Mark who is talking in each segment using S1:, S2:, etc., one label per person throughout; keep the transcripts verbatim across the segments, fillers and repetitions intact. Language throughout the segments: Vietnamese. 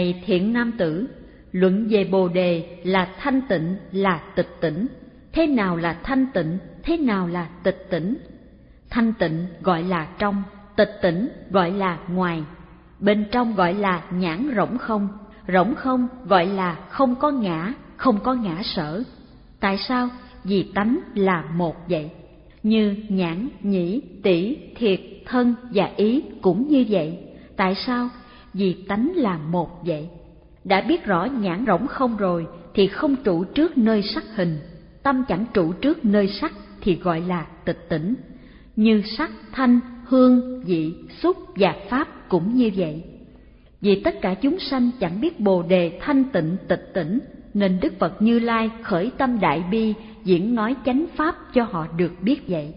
S1: Này thiện nam tử, luận về Bồ Đề là thanh tịnh, là tịch tỉnh. Thế nào là thanh tịnh, thế nào là tịch tỉnh? Thanh tịnh gọi là trong, tịch tỉnh gọi là ngoài. Bên trong gọi là nhãn rỗng không, rỗng không gọi là không có ngã, không có ngã sở. Tại sao? Vì tánh là một vậy. Như nhãn, nhĩ, tỷ, thiệt, thân và ý cũng như vậy. Tại sao? Vì tánh là một vậy. Đã biết rõ nhãn rỗng không rồi thì không trụ trước nơi sắc hình, tâm chẳng trụ trước nơi sắc thì gọi là tịch tỉnh. Như sắc, thanh, hương, vị, xúc và pháp cũng như vậy. Vì tất cả chúng sanh chẳng biết Bồ Đề thanh tịnh tịch tỉnh, nên Đức Phật Như Lai khởi tâm đại bi diễn nói chánh pháp cho họ được biết vậy.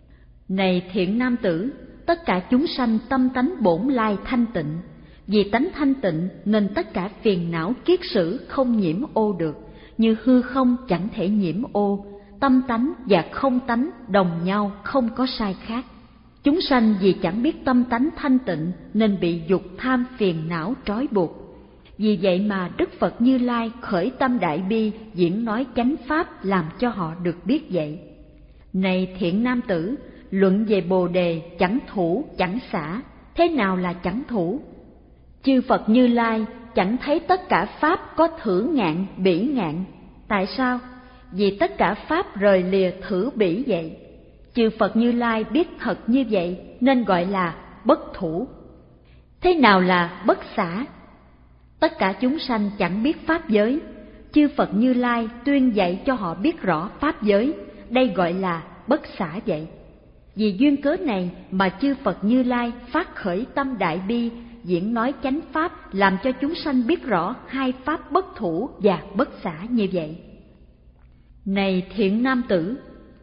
S1: Này thiện nam tử, tất cả chúng sanh tâm tánh bổn lai thanh tịnh. Vì tánh thanh tịnh nên tất cả phiền não kiết sử không nhiễm ô được, như hư không chẳng thể nhiễm ô, tâm tánh và không tánh đồng nhau, không có sai khác. Chúng sanh vì chẳng biết tâm tánh thanh tịnh nên bị dục tham phiền não trói buộc. Vì vậy mà Đức Phật Như Lai khởi tâm đại bi diễn nói chánh pháp làm cho họ được biết vậy. Này thiện nam tử, luận về Bồ Đề chẳng thủ chẳng xả. Thế nào là chẳng thủ? Chư Phật Như Lai chẳng thấy tất cả pháp có thử ngạn, bỉ ngạn. Tại sao? Vì tất cả pháp rời lìa thử bỉ vậy. Chư Phật Như Lai biết thật như vậy nên gọi là bất thủ. Thế nào là bất xả? Tất cả chúng sanh chẳng biết pháp giới, chư Phật Như Lai tuyên dạy cho họ biết rõ pháp giới, đây gọi là bất xả vậy. Vì duyên cớ này mà chư Phật Như Lai phát khởi tâm đại bi diễn nói chánh pháp làm cho chúng sanh biết rõ hai pháp bất thủ và bất xả như vậy. Này thiện nam tử,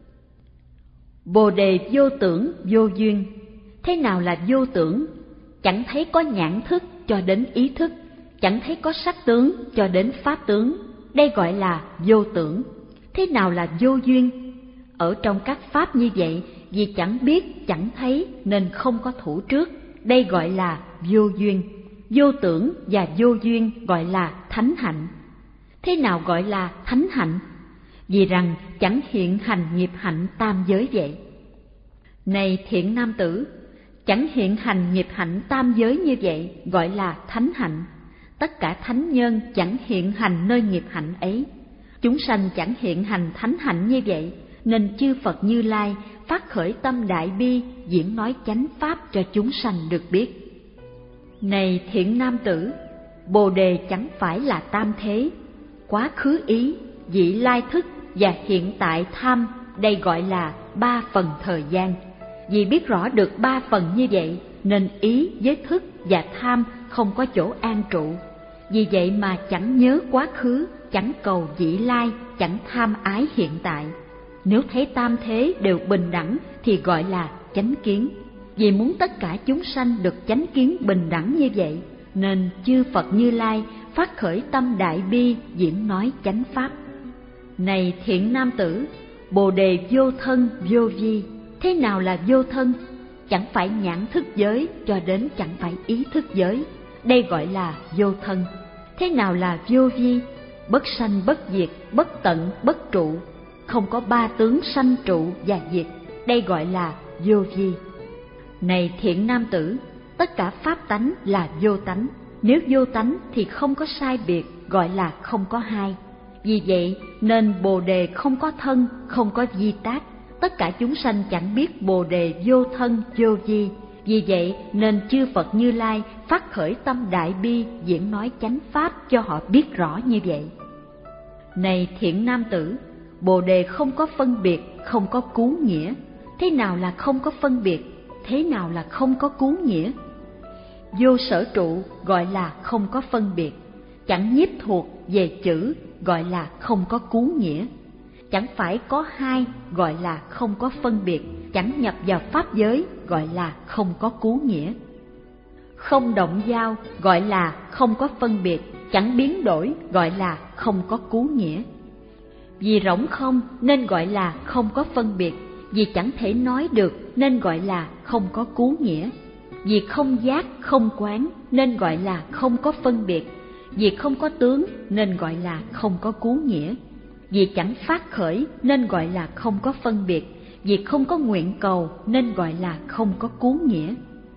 S1: Bồ Đề vô tưởng vô duyên. Thế nào là vô tưởng? Chẳng thấy có nhãn thức cho đến ý thức, chẳng thấy có sắc tướng cho đến pháp tướng, đây gọi là vô tưởng. Thế nào là vô duyên? Ở trong các pháp như vậy, vì chẳng biết chẳng thấy nên không có thủ trước, đây gọi là vô duyên. Vô tưởng và vô duyên gọi là thánh hạnh. Thế nào gọi là thánh hạnh? Vì rằng chẳng hiện hành nghiệp hạnh tam giới vậy. Này thiện nam tử, chẳng hiện hành nghiệp hạnh tam giới như vậy gọi là thánh hạnh. Tất cả thánh nhân chẳng hiện hành nơi nghiệp hạnh ấy. Chúng sanh chẳng hiện hành thánh hạnh như vậy, nên chư Phật Như Lai phát khởi tâm đại bi diễn nói chánh pháp cho chúng sanh được biết. Này thiện nam tử, Bồ Đề chẳng phải là tam thế, quá khứ ý, vị lai thức và hiện tại tham, đây gọi là ba phần thời gian. Vì biết rõ được ba phần như vậy nên ý với thức và tham không có chỗ an trụ. Vì vậy mà chẳng nhớ quá khứ, chẳng cầu vị lai, chẳng tham ái hiện tại. Nếu thấy tam thế đều bình đẳng thì gọi là chánh kiến. Vì muốn tất cả chúng sanh được chánh kiến bình đẳng như vậy, nên chư Phật Như Lai phát khởi tâm đại bi diễn nói chánh pháp. Này thiện nam tử, Bồ Đề vô thân vô vi. Thế nào là vô thân? Chẳng phải nhãn thức giới cho đến chẳng phải ý thức giới, đây gọi là vô thân. Thế nào là vô vi? Bất sanh bất diệt, bất tận bất trụ, không có ba tướng sanh trụ và diệt, đây gọi là vô vi. Này thiện nam tử, tất cả pháp tánh là vô tánh. Nếu vô tánh thì không có sai biệt, gọi là không có hai. Vì vậy nên Bồ Đề không có thân, không có vi tác. Tất cả chúng sanh chẳng biết Bồ Đề vô thân vô vi. Vì vậy nên chư Phật Như Lai phát khởi tâm đại bi diễn nói chánh pháp cho họ biết rõ như vậy. Này thiện nam tử, Bồ Đề không có phân biệt, không có cú nghĩa. Thế nào là không có phân biệt? Thế nào là không có cú nghĩa? Vô sở trụ gọi là không có phân biệt, chẳng nhiếp thuộc về chữ gọi là không có cú nghĩa. Chẳng phải có hai gọi là không có phân biệt, chẳng nhập vào pháp giới gọi là không có cú nghĩa. Không động dao gọi là không có phân biệt, chẳng biến đổi gọi là không có cú nghĩa. Vì rỗng không nên gọi là không có phân biệt, vì chẳng thể nói được nên gọi là không có cú nghĩa. Vì không giác không quán nên gọi là không có phân biệt, Vì không có tướng nên gọi là không có cứu nghĩa. Vì chẳng phát khởi nên gọi là không có phân biệt. Vì không có nguyện cầu nên gọi là không có cứu nghĩa.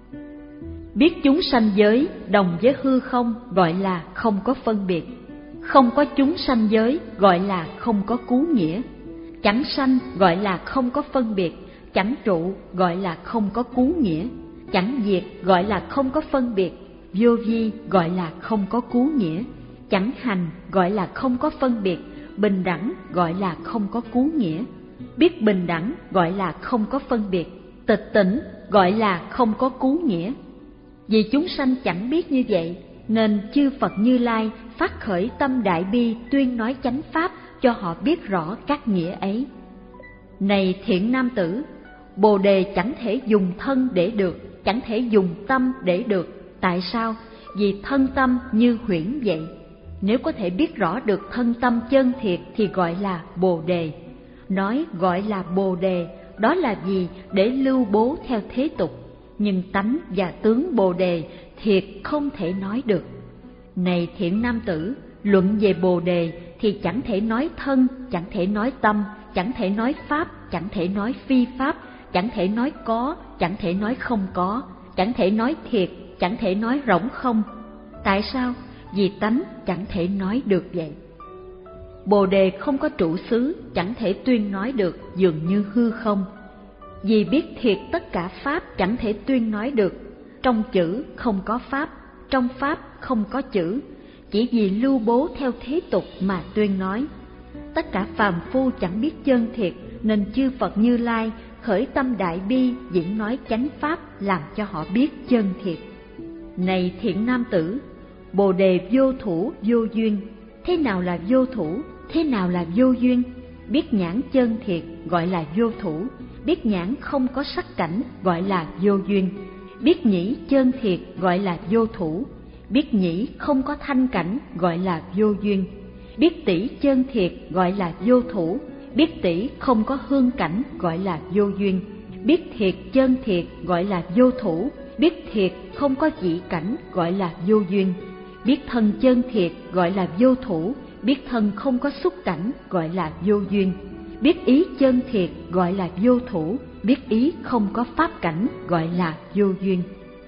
S1: Biết chúng sanh giới đồng với hư không gọi là không có phân biệt. Không có chúng sanh giới gọi là không có cứu nghĩa. Chẳng sanh gọi là không có phân biệt. Chẳng trụ gọi là không có cứu nghĩa. Chẳng diệt gọi là không có phân biệt. Vô vi gọi là không có cứu nghĩa. Chẳng hành gọi là không có phân biệt. Bình đẳng gọi là không có cứu nghĩa. Biết bình đẳng gọi là không có phân biệt. Tịch tỉnh gọi là không có cứu nghĩa. Vì chúng sanh chẳng biết như vậy, nên chư Phật Như Lai phát khởi tâm đại bi tuyên nói chánh pháp cho họ biết rõ các nghĩa ấy. Này thiện nam tử, Bồ Đề chẳng thể dùng thân để được, chẳng thể dùng tâm để được. Tại sao? Vì thân tâm như huyễn vậy. Nếu có thể biết rõ được thân tâm chân thiệt thì gọi là Bồ Đề. Nói gọi là Bồ Đề, đó là gì? Để lưu bố theo thế tục. Nhưng tánh và tướng Bồ Đề thiệt không thể nói được. Này thiện nam tử, luận về Bồ Đề thì chẳng thể nói thân, chẳng thể nói tâm, chẳng thể nói pháp, chẳng thể nói phi pháp, chẳng thể nói có, chẳng thể nói không có, chẳng thể nói thiệt, chẳng thể nói rỗng không. Tại sao? Vì tánh chẳng thể nói được vậy. Bồ Đề không có trụ xứ, chẳng thể tuyên nói được, dường như hư không. Vì biết thiệt tất cả pháp chẳng thể tuyên nói được. Trong chữ không có pháp, trong pháp không có chữ. Chỉ vì lưu bố theo thế tục mà tuyên nói. Tất cả phàm phu chẳng biết chân thiệt, nên chư Phật Như Lai khởi tâm đại bi diễn nói chánh pháp làm cho họ biết chân thiệt. Này thiện nam tử, Bồ Đề vô thủ vô duyên. Thế nào là vô thủ? Thế nào là vô duyên? Biết nhãn chân thiệt gọi là vô thủ. Biết nhãn không có sắc cảnh gọi là vô duyên. Biết nhĩ chân thiệt gọi là vô thủ. Biết nhĩ không có thanh cảnh gọi là vô duyên. Biết tỷ chân thiệt gọi là vô thủ. Biết tỷ không có hương cảnh gọi là vô duyên. Biết thiệt chân thiệt gọi là vô thủ. Biết thiệt không có dị cảnh gọi là vô duyên. Biết thân chân thiệt gọi là vô thủ. Biết thân không có xúc cảnh gọi là vô duyên. Biết ý chân thiệt gọi là vô thủ. Biết ý không có pháp cảnh gọi là vô duyên.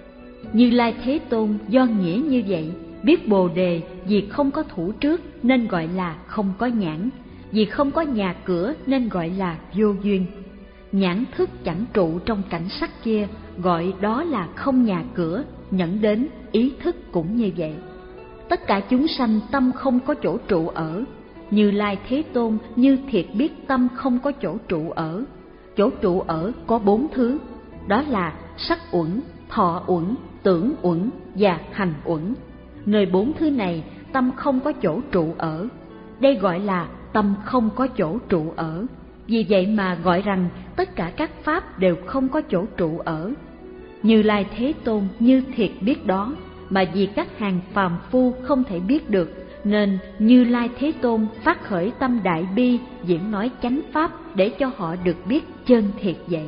S1: Như Lai Thế Tôn do nghĩa như vậy, biết Bồ Đề vì không có thủ trước nên gọi là không có nhãn. Vì không có nhà cửa nên gọi là vô duyên. Nhãn thức chẳng trụ trong cảnh sắc kia, gọi đó là không nhà cửa. Nhẫn đến ý thức cũng như vậy. Tất cả chúng sanh tâm không có chỗ trụ ở. Như Lai Thế Tôn như thiệt biết tâm không có chỗ trụ ở. Chỗ trụ ở có bốn thứ, đó là sắc uẩn, thọ uẩn, tưởng uẩn và hành uẩn. Nơi bốn thứ này tâm không có chỗ trụ ở. Đây gọi là tâm không có chỗ trụ ở. Vì vậy mà gọi rằng tất cả các pháp đều không có chỗ trụ ở. Như Lai Thế Tôn như thiệt biết đó, mà vì các hàng phàm phu không thể biết được, nên Như Lai Thế Tôn phát khởi tâm đại bi diễn nói chánh pháp để cho họ được biết chân thiệt vậy.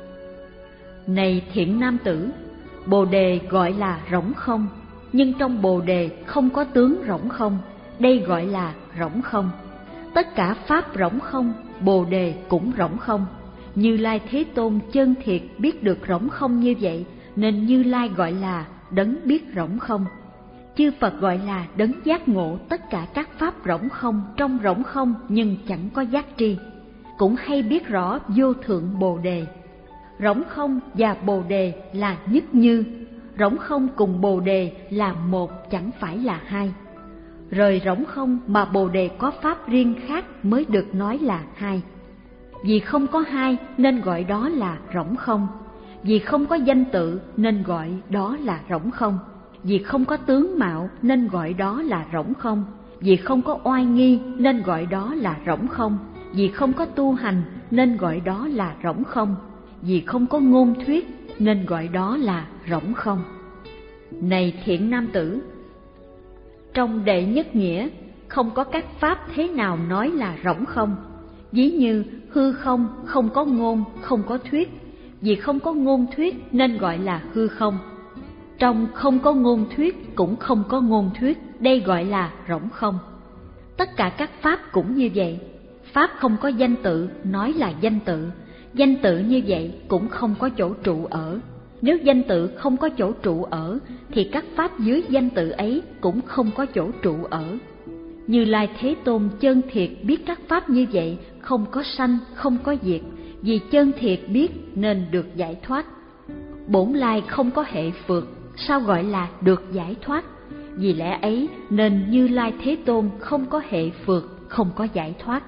S1: Này thiện nam tử, Bồ Đề gọi là rỗng không, nhưng trong Bồ Đề không có tướng rỗng không. Đây gọi là rỗng không. Tất cả pháp rỗng không, Bồ Đề cũng rỗng không. Như Lai Thế Tôn chân thiệt biết được rỗng không như vậy, nên Như Lai gọi là đấng biết rỗng không. Chư Phật gọi là đấng giác ngộ tất cả các pháp rỗng không trong rỗng không nhưng chẳng có giác tri. Cũng hay biết rõ vô thượng Bồ Đề. Rỗng không và Bồ Đề là nhất như. Rỗng không cùng Bồ Đề là một, chẳng phải là hai. Rời rỗng không mà Bồ Đề có pháp riêng khác mới được nói là hai. Vì không có hai nên gọi đó là rỗng không. Vì không có danh tự nên gọi đó là rỗng không. Vì không có tướng mạo nên gọi đó là rỗng không. Vì không có oai nghi nên gọi đó là rỗng không. Vì không có tu hành nên gọi đó là rỗng không. Vì không có ngôn thuyết nên gọi đó là rỗng không. Này thiện nam tử, trong đệ nhất nghĩa không có các pháp thế nào nói là rỗng không. Ví như hư không không có ngôn, không có thuyết. Vì không có ngôn thuyết nên gọi là hư không. Trong không có ngôn thuyết cũng không có ngôn thuyết, đây gọi là rỗng không. Tất cả các pháp cũng như vậy. Pháp không có danh tự nói là danh tự, danh tự như vậy cũng không có chỗ trụ ở. Nếu danh tự không có chỗ trụ ở thì các pháp dưới danh tự ấy cũng không có chỗ trụ ở. Như Lai Thế Tôn chân thiệt biết các pháp như vậy không có sanh, không có diệt, vì chân thiệt biết nên được giải thoát. Bổn lai không có hệ phược, sao gọi là được giải thoát? Vì lẽ ấy nên Như Lai Thế Tôn không có hệ phược, không có giải thoát.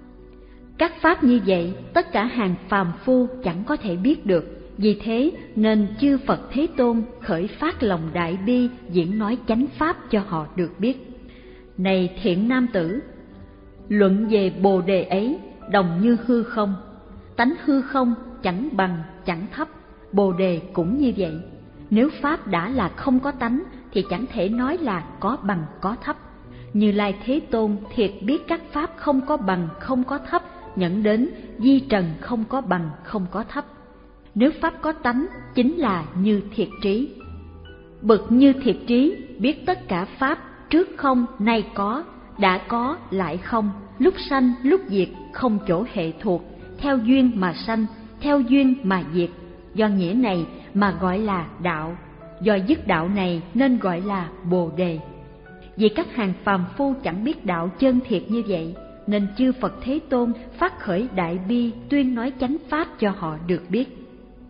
S1: Các pháp như vậy tất cả hàng phàm phu chẳng có thể biết được, vì thế nên chư Phật Thế Tôn khởi phát lòng đại bi diễn nói chánh pháp cho họ được biết. Này thiện nam tử, luận về bồ đề ấy đồng như hư không, tánh hư không chẳng bằng chẳng thấp, bồ đề cũng như vậy. Nếu pháp đã là không có tánh thì chẳng thể nói là có bằng có thấp. Như Lai Thế Tôn thiệt biết các pháp không có bằng không có thấp, nhận đến di trần không có bằng không có thấp. Nếu pháp có tánh chính là như thiệt trí. Bậc như thiệt trí biết tất cả pháp trước không nay có, đã có lại không, lúc sanh lúc diệt, không chỗ hệ thuộc, theo duyên mà sanh, theo duyên mà diệt. Do nghĩa này mà gọi là đạo, do dứt đạo này nên gọi là bồ đề. Vì các hàng phàm phu chẳng biết đạo chân thiệt như vậy, nên chư Phật Thế Tôn phát khởi đại bi tuyên nói chánh pháp cho họ được biết.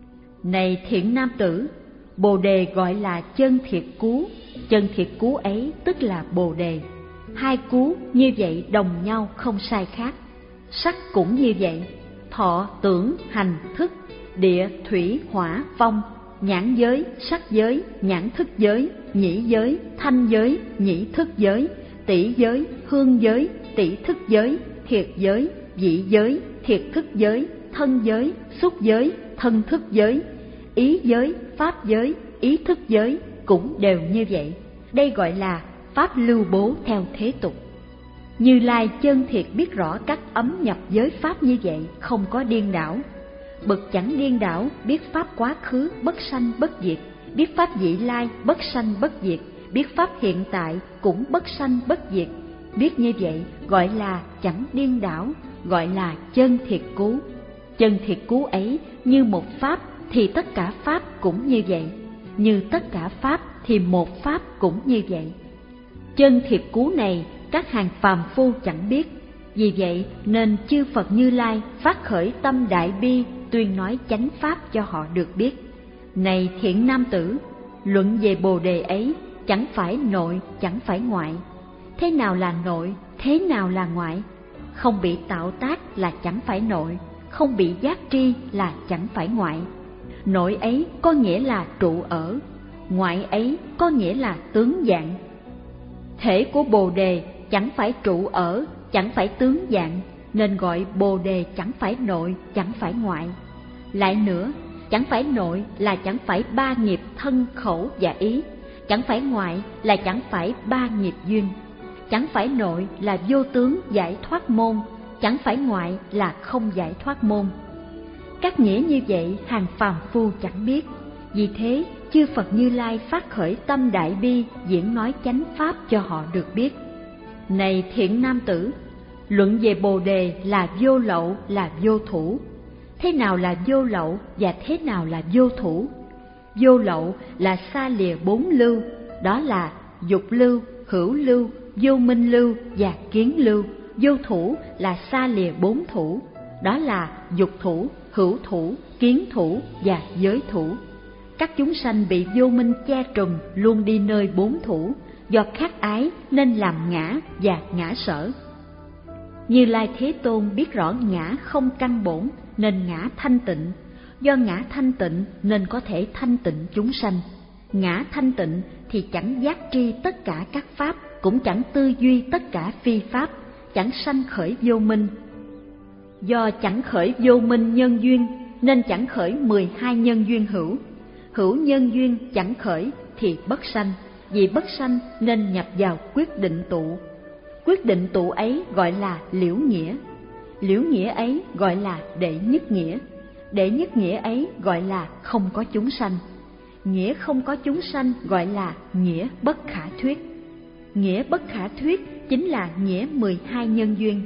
S1: Này thiện nam tử, bồ đề gọi là chân thiệt cú, chân thiệt cú ấy tức là bồ đề. Hai cú như vậy đồng nhau không sai khác. Sắc cũng như vậy, thọ tưởng hành thức, địa thủy hỏa phong, nhãn giới sắc giới, nhãn thức giới, nhĩ giới thanh giới, nhĩ thức giới, tỷ giới hương giới, tỷ thức giới, thiệt giới vị giới, thiệt thức giới, thân giới xúc giới, thân thức giới, ý giới pháp giới, ý thức giới cũng đều như vậy. Đây gọi là pháp lưu bố theo thế tục. Như Lai chân thiệt biết rõ các ấm nhập giới pháp như vậy, không có điên đảo. Bậc chẳng điên đảo biết pháp quá khứ bất sanh bất diệt, biết pháp vị lai bất sanh bất diệt, biết pháp hiện tại cũng bất sanh bất diệt. Biết như vậy gọi là chẳng điên đảo, gọi là chân thiệt cú. Chân thiệt cú ấy như một pháp thì tất cả pháp cũng như vậy, như tất cả pháp thì một pháp cũng như vậy. Chân thiệt cú này các hàng phàm phu chẳng biết, vì vậy nên chư Phật Như Lai phát khởi tâm đại bi tuyên nói chánh pháp cho họ được biết. Này thiện nam tử, luận về bồ đề ấy chẳng phải nội chẳng phải ngoại. Thế nào là nội, thế nào là ngoại? Không bị tạo tác là chẳng phải nội, không bị giác tri là chẳng phải ngoại. Nội ấy có nghĩa là trụ ở, ngoại ấy có nghĩa là tướng dạng. Thể của bồ đề chẳng phải trụ ở, chẳng phải tướng dạng, nên gọi bồ đề chẳng phải nội, chẳng phải ngoại. Lại nữa, chẳng phải nội là chẳng phải ba nghiệp thân khẩu và ý, chẳng phải ngoại là chẳng phải ba nghiệp duyên. Chẳng phải nội là vô tướng giải thoát môn, chẳng phải ngoại là không giải thoát môn. Các nghĩa như vậy hàng phàm phu chẳng biết, vì thế chư Phật Như Lai phát khởi tâm đại bi diễn nói chánh pháp cho họ được biết. Này thiện nam tử, luận về bồ đề là vô lậu là vô thủ. Thế nào là vô lậu và thế nào là vô thủ? Vô lậu là xa lìa bốn lưu, đó là dục lưu, hữu lưu, vô minh lưu và kiến lưu. Vô thủ là xa lìa bốn thủ, đó là dục thủ, hữu thủ, kiến thủ và giới thủ. Các chúng sanh bị vô minh che trùm luôn đi nơi bốn thủ, do khát ái nên làm ngã và ngã sở. Như Lai Thế Tôn biết rõ ngã không căn bổn nên ngã thanh tịnh, do ngã thanh tịnh nên có thể thanh tịnh chúng sanh. Ngã thanh tịnh thì chẳng giác tri tất cả các pháp, cũng chẳng tư duy tất cả phi pháp, chẳng sanh khởi vô minh. Do chẳng khởi vô minh nhân duyên nên chẳng khởi mười hai nhân duyên hữu. Hữu nhân duyên chẳng khởi thì bất sanh, vì bất sanh nên nhập vào quyết định tụ. Quyết định tụ ấy gọi là liễu nghĩa, liễu nghĩa ấy gọi là đệ nhất nghĩa, đệ nhất nghĩa ấy gọi là không có chúng sanh, nghĩa không có chúng sanh gọi là nghĩa bất khả thuyết. Nghĩa bất khả thuyết chính là nghĩa mười hai nhân duyên.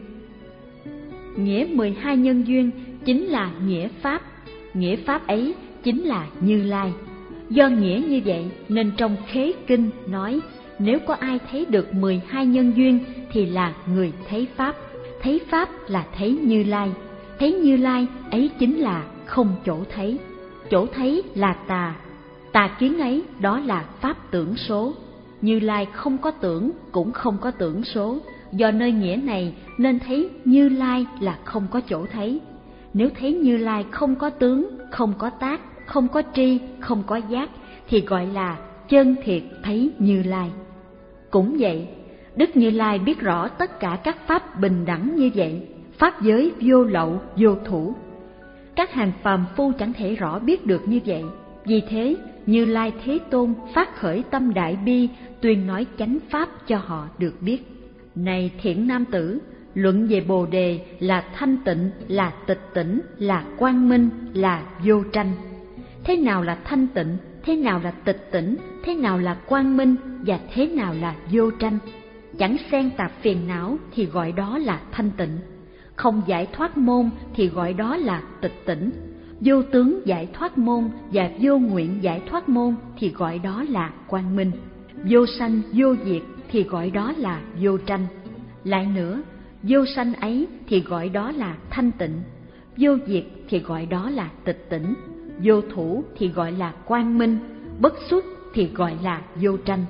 S1: Nghĩa mười hai nhân duyên chính là nghĩa pháp. Nghĩa pháp ấy chính là Như Lai. Do nghĩa như vậy nên trong Khế Kinh nói, nếu có ai thấy được mười hai nhân duyên thì là người thấy pháp. Thấy pháp là thấy Như Lai. Thấy Như Lai ấy chính là không chỗ thấy. Chỗ thấy là tà. Tà kiến ấy đó là pháp tưởng số. Như Lai không có tưởng cũng không có tưởng số. Do nơi nghĩa này nên thấy Như Lai là không có chỗ thấy. Nếu thấy Như Lai không có tướng, không có tác, không có tri, không có giác thì gọi là chân thiệt thấy Như Lai. Cũng vậy, Đức Như Lai biết rõ tất cả các pháp bình đẳng như vậy, pháp giới vô lậu, vô thủ. Các hàng phàm phu chẳng thể rõ biết được như vậy. Vì thế, Như Lai Thế Tôn phát khởi tâm đại bi, tuyên nói chánh pháp cho họ được biết. Này thiện nam tử, luận về Bồ Đề là thanh tịnh, là tịch tỉnh, là quang minh, là vô tranh. Thế nào là thanh tịnh, thế nào là tịch tỉnh, thế nào là quang minh và thế nào là vô tranh? Chẳng xen tạp phiền não thì gọi đó là thanh tịnh. Không giải thoát môn thì gọi đó là tịch tỉnh. Vô tướng giải thoát môn và vô nguyện giải thoát môn thì gọi đó là quang minh. Vô sanh vô diệt thì gọi đó là vô tranh. Lại nữa, vô sanh ấy thì gọi đó là thanh tịnh. Vô diệt thì gọi đó là tịch tỉnh. Vô thủ thì gọi là quang minh. Bất xuất thì gọi là vô tranh.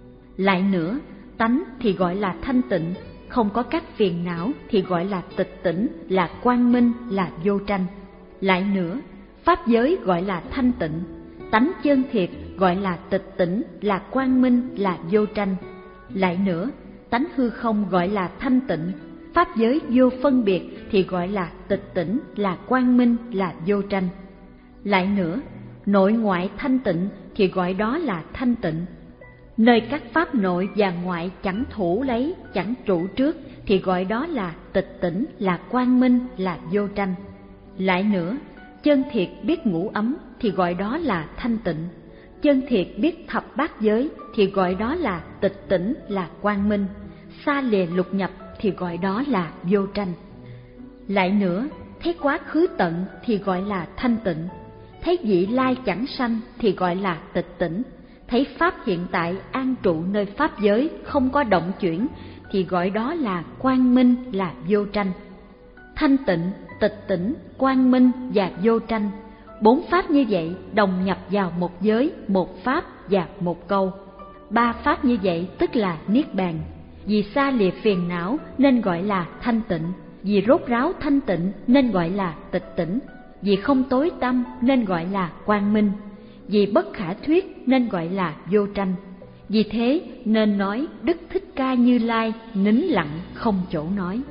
S1: Lại nữa, tánh thì gọi là thanh tịnh. Không có các phiền não thì gọi là tịch tỉnh, là quang minh, là vô tranh. Lại nữa, pháp giới gọi là thanh tịnh. Tánh chân thiệt gọi là tịch tỉnh, là quang minh, là vô tranh. Lại nữa, tánh hư không gọi là thanh tịnh. Pháp giới vô phân biệt thì gọi là tịch tỉnh, là quang minh, là vô tranh. Lại nữa, nội ngoại thanh tịnh thì gọi đó là thanh tịnh. Nơi các pháp nội và ngoại chẳng thủ lấy, chẳng trụ trước thì gọi đó là tịch tỉnh, là quang minh, là vô tranh. Lại nữa, chân thiệt biết ngũ ấm thì gọi đó là thanh tịnh. Chân thiệt biết thập bát giới thì gọi đó là tịch tỉnh, là quang minh. Xa lìa lục nhập thì gọi đó là vô tranh. Lại nữa, thấy quá khứ tận thì gọi là thanh tịnh. Thấy vị lai chẳng sanh thì gọi là tịch tỉnh. Thấy pháp hiện tại an trụ nơi pháp giới không có động chuyển thì gọi đó là quang minh, là vô tranh. Thanh tịnh, tịch tỉnh, quang minh và vô tranh, bốn pháp như vậy đồng nhập vào một giới, một pháp và một câu. Ba pháp như vậy tức là niết bàn. Vì xa lìa phiền não nên gọi là thanh tịnh. Vì rốt ráo thanh tịnh nên gọi là tịch tỉnh. Vì không tối tăm nên gọi là quang minh. Vì bất khả thuyết nên gọi là vô tranh. Vì thế nên nói Đức Thích Ca Như Lai nín lặng không chỗ nói.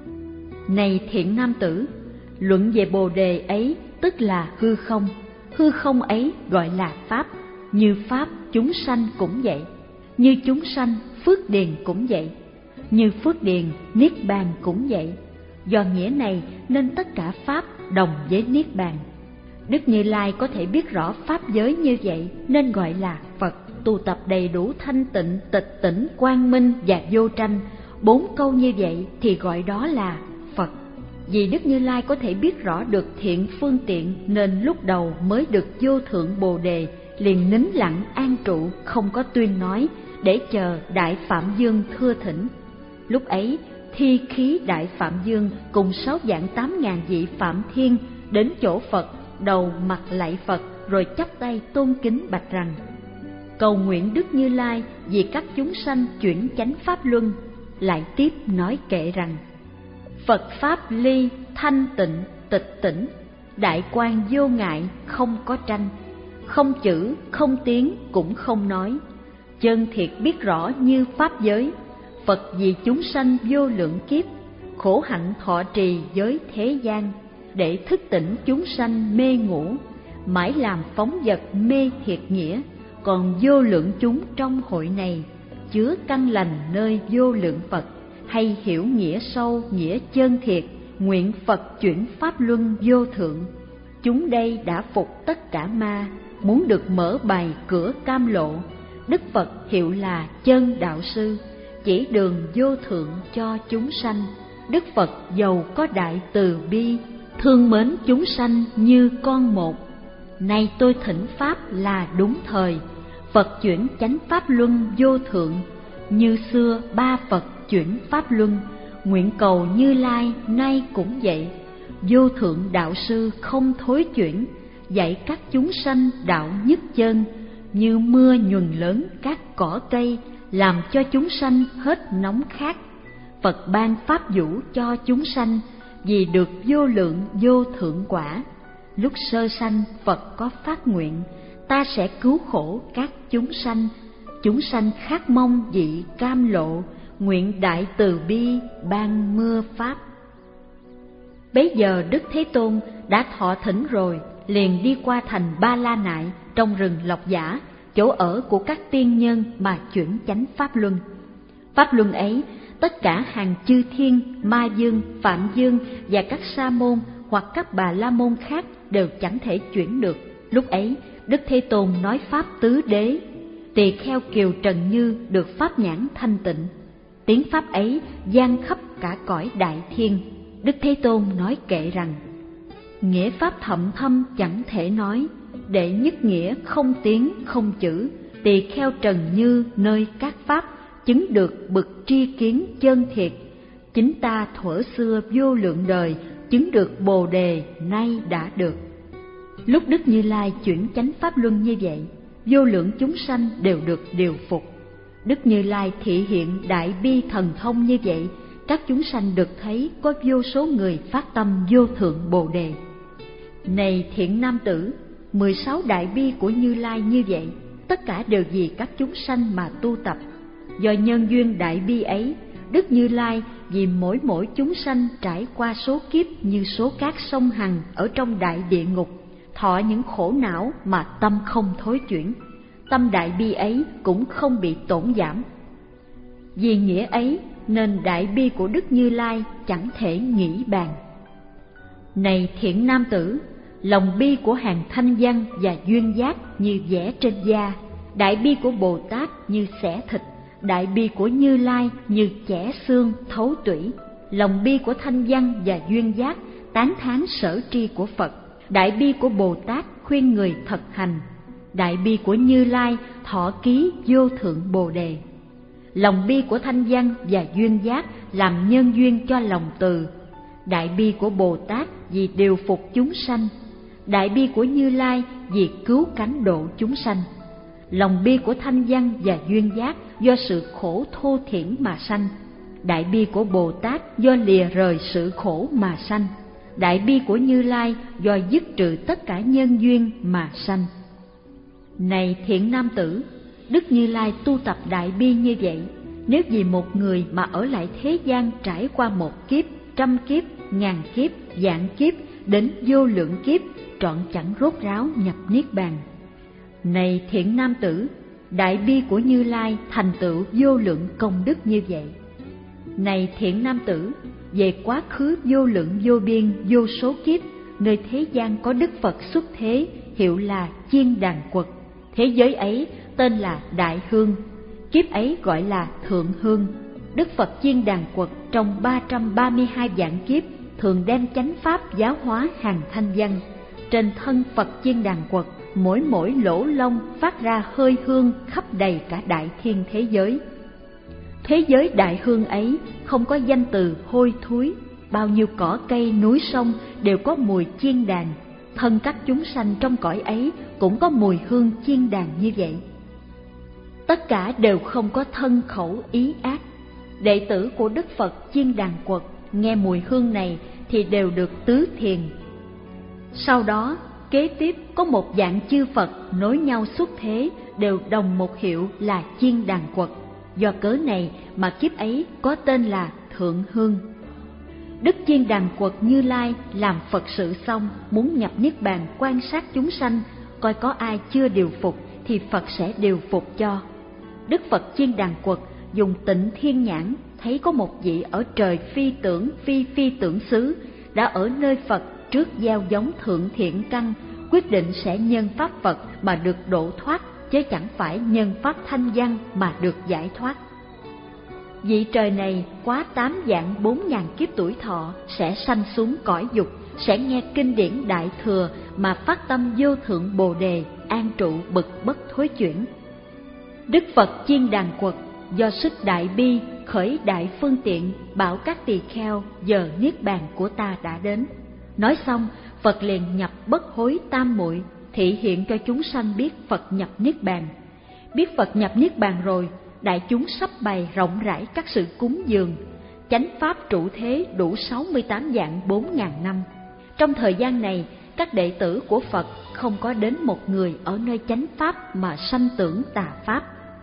S1: Này thiện nam tử, luận về Bồ Đề ấy tức là hư không. Hư không ấy gọi là pháp. Như pháp chúng sanh cũng vậy. Như chúng sanh phước điền cũng vậy. Như phước điền niết bàn cũng vậy. Do nghĩa này nên tất cả pháp đồng với niết bàn. Đức Như Lai có thể biết rõ pháp giới như vậy nên gọi là Phật, tu tập đầy đủ thanh tịnh, tịch tỉnh, quang minh và vô tranh. Bốn câu như vậy thì gọi đó là Phật. Vì Đức Như Lai có thể biết rõ được thiện phương tiện nên lúc đầu mới được vô thượng Bồ Đề, liền nín lặng an trụ, không có tuyên nói, để chờ Đại Phạm Dương thưa thỉnh. Lúc ấy, Thi Khí Đại Phạm Dương cùng sáu vạn tám ngàn vị Phạm Thiên đến chỗ Phật, đầu mặt lạy Phật rồi chắp tay tôn kính bạch rằng: cầu nguyện Đức Như Lai vì các chúng sanh chuyển chánh pháp luân. Lại tiếp nói kệ rằng: Phật pháp ly thanh tịnh tịch tỉnh, đại quang vô ngại không có tranh, không chữ không tiếng cũng không nói, chân thiệt biết rõ như pháp giới. Phật vì chúng sanh vô lượng kiếp, khổ hạnh thọ trì giới thế gian, để thức tỉnh chúng sanh mê ngủ, mãi làm phóng vật mê thiệt nghĩa. Còn vô lượng chúng trong hội này, chứa căn lành nơi vô lượng Phật, hay hiểu nghĩa sâu nghĩa chân thiệt, nguyện Phật chuyển pháp luân vô thượng. Chúng đây đã phục tất cả ma, muốn được mở bày cửa cam lộ. Đức Phật hiệu là chân đạo sư, chỉ đường vô thượng cho chúng sanh. Đức Phật giàu có đại từ bi, thương mến chúng sanh như con một. Nay tôi thỉnh Pháp là đúng thời, Phật chuyển chánh Pháp luân vô thượng. Như xưa ba Phật chuyển Pháp luân, nguyện cầu Như Lai nay cũng vậy. Vô thượng đạo sư không thối chuyển, dạy các chúng sanh đạo nhất chân. Như mưa nhuần lớn các cỏ cây, làm cho chúng sanh hết nóng khát. Phật ban pháp vũ cho chúng sanh, vì được vô lượng vô thượng quả. Lúc sơ sanh Phật có phát nguyện, ta sẽ cứu khổ các chúng sanh. Chúng sanh khát mong vị cam lộ, nguyện đại từ bi ban mưa pháp. Bấy giờ Đức Thế Tôn đã thọ thỉnh rồi, liền đi qua thành Ba La Nại, trong rừng Lộc Giả, chỗ ở của các tiên nhân mà chuyển chánh Pháp luân. Pháp luân ấy, tất cả hàng chư thiên, ma dương, phạm dương và các sa môn hoặc các bà la môn khác đều chẳng thể chuyển được. Lúc ấy, Đức Thế Tôn nói pháp tứ đế, tỳ kheo Kiều Trần Như được pháp nhãn thanh tịnh. Tiếng pháp ấy vang khắp cả cõi đại thiên. Đức Thế Tôn nói kệ rằng: nghĩa pháp thậm thâm chẳng thể nói, đệ nhất nghĩa không tiếng không chữ. Tỳ kheo Trần Như nơi các pháp, chứng được bực tri kiến chân thiệt. Chính ta thuở xưa vô lượng đời, chứng được bồ đề nay đã được. Lúc Đức Như Lai chuyển chánh Pháp luân như vậy, vô lượng chúng sanh đều được điều phục. Đức Như Lai thị hiện đại bi thần thông như vậy, các chúng sanh được thấy có vô số người phát tâm vô thượng bồ đề. Này thiện nam tử, mười sáu đại bi của Như Lai như vậy, tất cả đều vì các chúng sanh mà tu tập. Do nhân duyên đại bi ấy, Đức Như Lai vì mỗi mỗi chúng sanh trải qua số kiếp như số cát sông Hằng ở trong đại địa ngục, thọ những khổ não mà tâm không thối chuyển. Tâm đại bi ấy cũng không bị tổn giảm. Vì nghĩa ấy nên đại bi của Đức Như Lai chẳng thể nghĩ bàn. Này thiện nam tử, lòng bi của hàng thanh văn và duyên giác như vẽ trên da, đại bi của Bồ Tát như xẻ thịt, đại bi của Như Lai như chẻ xương thấu tủy. Lòng bi của thanh văn và duyên giác tán thán sở tri của Phật, đại bi của Bồ Tát khuyên người thật hành, đại bi của Như Lai thọ ký vô thượng bồ đề. Lòng bi của thanh văn và duyên giác làm nhân duyên cho lòng từ, đại bi của Bồ Tát vì điều phục chúng sanh, đại bi của Như Lai vì cứu cánh độ chúng sanh. Lòng bi của thanh văn và duyên giác do sự khổ thô thiển mà sanh, đại bi của Bồ Tát do lìa rời sự khổ mà sanh, đại bi của Như Lai do dứt trừ tất cả nhân duyên mà sanh. Này thiện nam tử, Đức Như Lai tu tập đại bi như vậy, nếu vì một người mà ở lại thế gian trải qua một kiếp, trăm kiếp, ngàn kiếp, vạn kiếp, đến vô lượng kiếp, trọn chẳng rốt ráo nhập niết bàn. Này thiện nam tử, đại bi của Như Lai thành tựu vô lượng công đức như vậy. Này thiện nam tử, về quá khứ vô lượng vô biên vô số kiếp, nơi thế gian có Đức Phật xuất thế, hiệu là Chiên Đàn Quật. Thế giới ấy tên là Đại Hương, kiếp ấy gọi là Thượng Hương. Đức Phật Chiên Đàn Quật trong ba trăm ba mươi hai vạn kiếp thường đem chánh pháp giáo hóa hàng thanh văn. Trên thân Phật Chiên Đàn Quật, mỗi mỗi lỗ lông phát ra hơi hương khắp đầy cả đại thiên thế giới. Thế giới đại hương ấy không có danh từ hôi thối, bao nhiêu cỏ cây núi sông đều có mùi chiên đàn, thân các chúng sanh trong cõi ấy cũng có mùi hương chiên đàn như vậy. Tất cả đều không có thân khẩu ý ác. Đệ tử của Đức Phật Chiên Đàn Quật nghe mùi hương này thì đều được tứ thiền. Sau đó kế tiếp có một dạng chư Phật nối nhau xuất thế, đều đồng một hiệu là Chiên Đàn Quật. Do cớ này mà kiếp ấy có tên là Thượng Hương. Đức Chiên Đàn Quật Như Lai làm Phật sự xong, muốn nhập niết bàn quan sát chúng sanh, coi có ai chưa điều phục thì Phật sẽ điều phục cho. Đức Phật Chiên Đàn Quật dùng Tịnh Thiên Nhãn thấy có một vị ở trời phi tưởng phi phi tưởng xứ đã ở nơi Phật trước gieo giống thượng thiện căn, quyết định sẽ nhân pháp Phật mà được độ thoát, chứ chẳng phải nhân pháp thanh văn mà được giải thoát. Vị trời này quá tám vạn bốn ngàn kiếp tuổi thọ sẽ sanh xuống cõi dục, sẽ nghe kinh điển Đại Thừa mà phát tâm vô thượng Bồ Đề, an trụ bực bất thối chuyển. Đức Phật Chiên Đàn Quật do sức đại bi khởi đại phương tiện, bảo các tỳ kheo giờ niết bàn của ta đã đến. Nói xong, Phật liền nhập bất hối tam muội, thị hiện cho chúng sanh biết Phật nhập niết bàn. Biết Phật nhập niết bàn rồi, đại chúng sắp bày rộng rãi các sự cúng dường, chánh pháp trụ thế đủ sáu mươi tám vạn bốn ngàn năm. Trong thời gian này, các đệ tử của Phật không có đến một người ở nơi chánh pháp mà sanh tưởng tà pháp.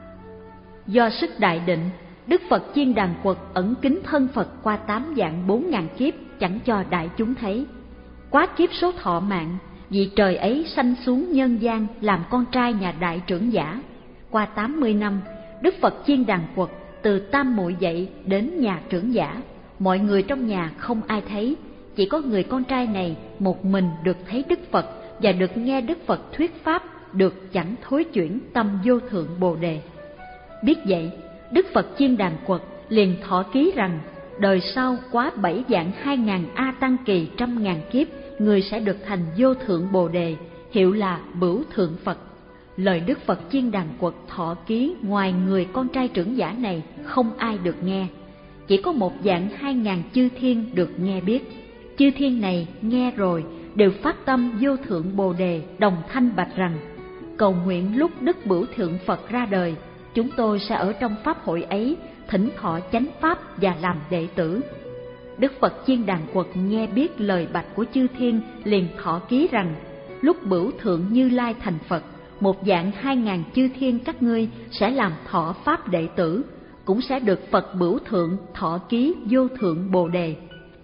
S1: Do sức đại định, Đức Phật Chiên Đàn Quật ẩn kính thân Phật qua tám vạn bốn ngàn kiếp, chẳng cho đại chúng thấy. Quá kiếp số thọ mạng, vị trời ấy sanh xuống nhân gian làm con trai nhà đại trưởng giả. Qua tám mươi năm, Đức Phật Chiên Đàn Quật từ tam muội dậy đến nhà trưởng giả. Mọi người trong nhà không ai thấy, chỉ có người con trai này một mình được thấy Đức Phật và được nghe Đức Phật thuyết pháp, được chẳng thối chuyển tâm vô thượng Bồ Đề. Biết vậy, Đức Phật Chiên Đàn Quật liền thọ ký rằng đời sau quá bảy vạn hai ngàn A Tăng Kỳ trăm ngàn kiếp, người sẽ được thành vô thượng Bồ Đề, hiệu là Bửu Thượng Phật. Lời Đức Phật Chiên Đàn Quật thọ ký ngoài người con trai trưởng giả này không ai được nghe, chỉ có một vạn hai ngàn chư thiên được nghe biết. Chư thiên này nghe rồi đều phát tâm vô thượng Bồ Đề, đồng thanh bạch rằng: cầu nguyện lúc Đức Bửu Thượng Phật ra đời, chúng tôi sẽ ở trong pháp hội ấy thỉnh thọ chánh pháp và làm đệ tử. Đức Phật Chiên Đàn Quật nghe biết lời bạch của chư thiên, liền thọ ký rằng: lúc Bửu Thượng Như Lai thành Phật, một vạn hai ngàn chư thiên các ngươi sẽ làm thọ pháp đệ tử, cũng sẽ được Phật Bửu Thượng thọ ký vô thượng Bồ Đề.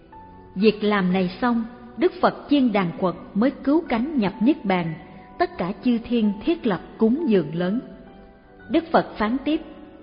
S1: Việc làm này xong, Đức Phật Chiên Đàn Quật mới cứu cánh nhập niết bàn. Tất cả chư thiên thiết lập cúng dường lớn. Đức Phật phán tiếp: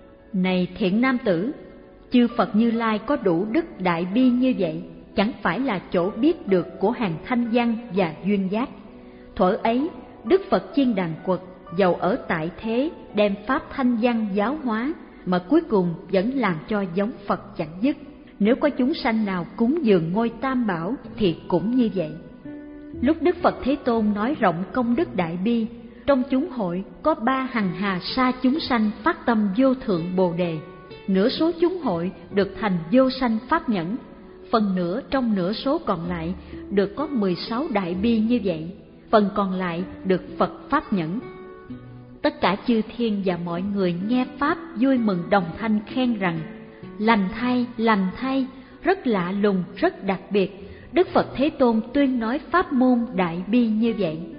S1: này thiện nam tử, chư Phật Như Lai có đủ đức đại bi như vậy, chẳng phải là chỗ biết được của hàng thanh văn và duyên giác. Thuở ấy, Đức Phật Chiên Đàn Quật dầu ở tại thế đem pháp thanh văn giáo hóa, mà cuối cùng vẫn làm cho giống Phật chẳng dứt. Nếu có chúng sanh nào cúng dường ngôi Tam Bảo thì cũng như vậy. Lúc Đức Phật Thế Tôn nói rộng công đức đại bi, trong chúng hội có ba hằng hà sa chúng sanh phát tâm vô thượng Bồ Đề. Nửa số chúng hội được thành vô sanh pháp nhẫn, phần nửa trong nửa số còn lại được có mười sáu đại bi như vậy, phần còn lại được Phật pháp nhẫn. Tất cả chư thiên và mọi người nghe pháp vui mừng đồng thanh khen rằng: lành thay, lành thay, rất lạ lùng, rất đặc biệt. Đức Phật Thế Tôn tuyên nói pháp môn đại bi như vậy.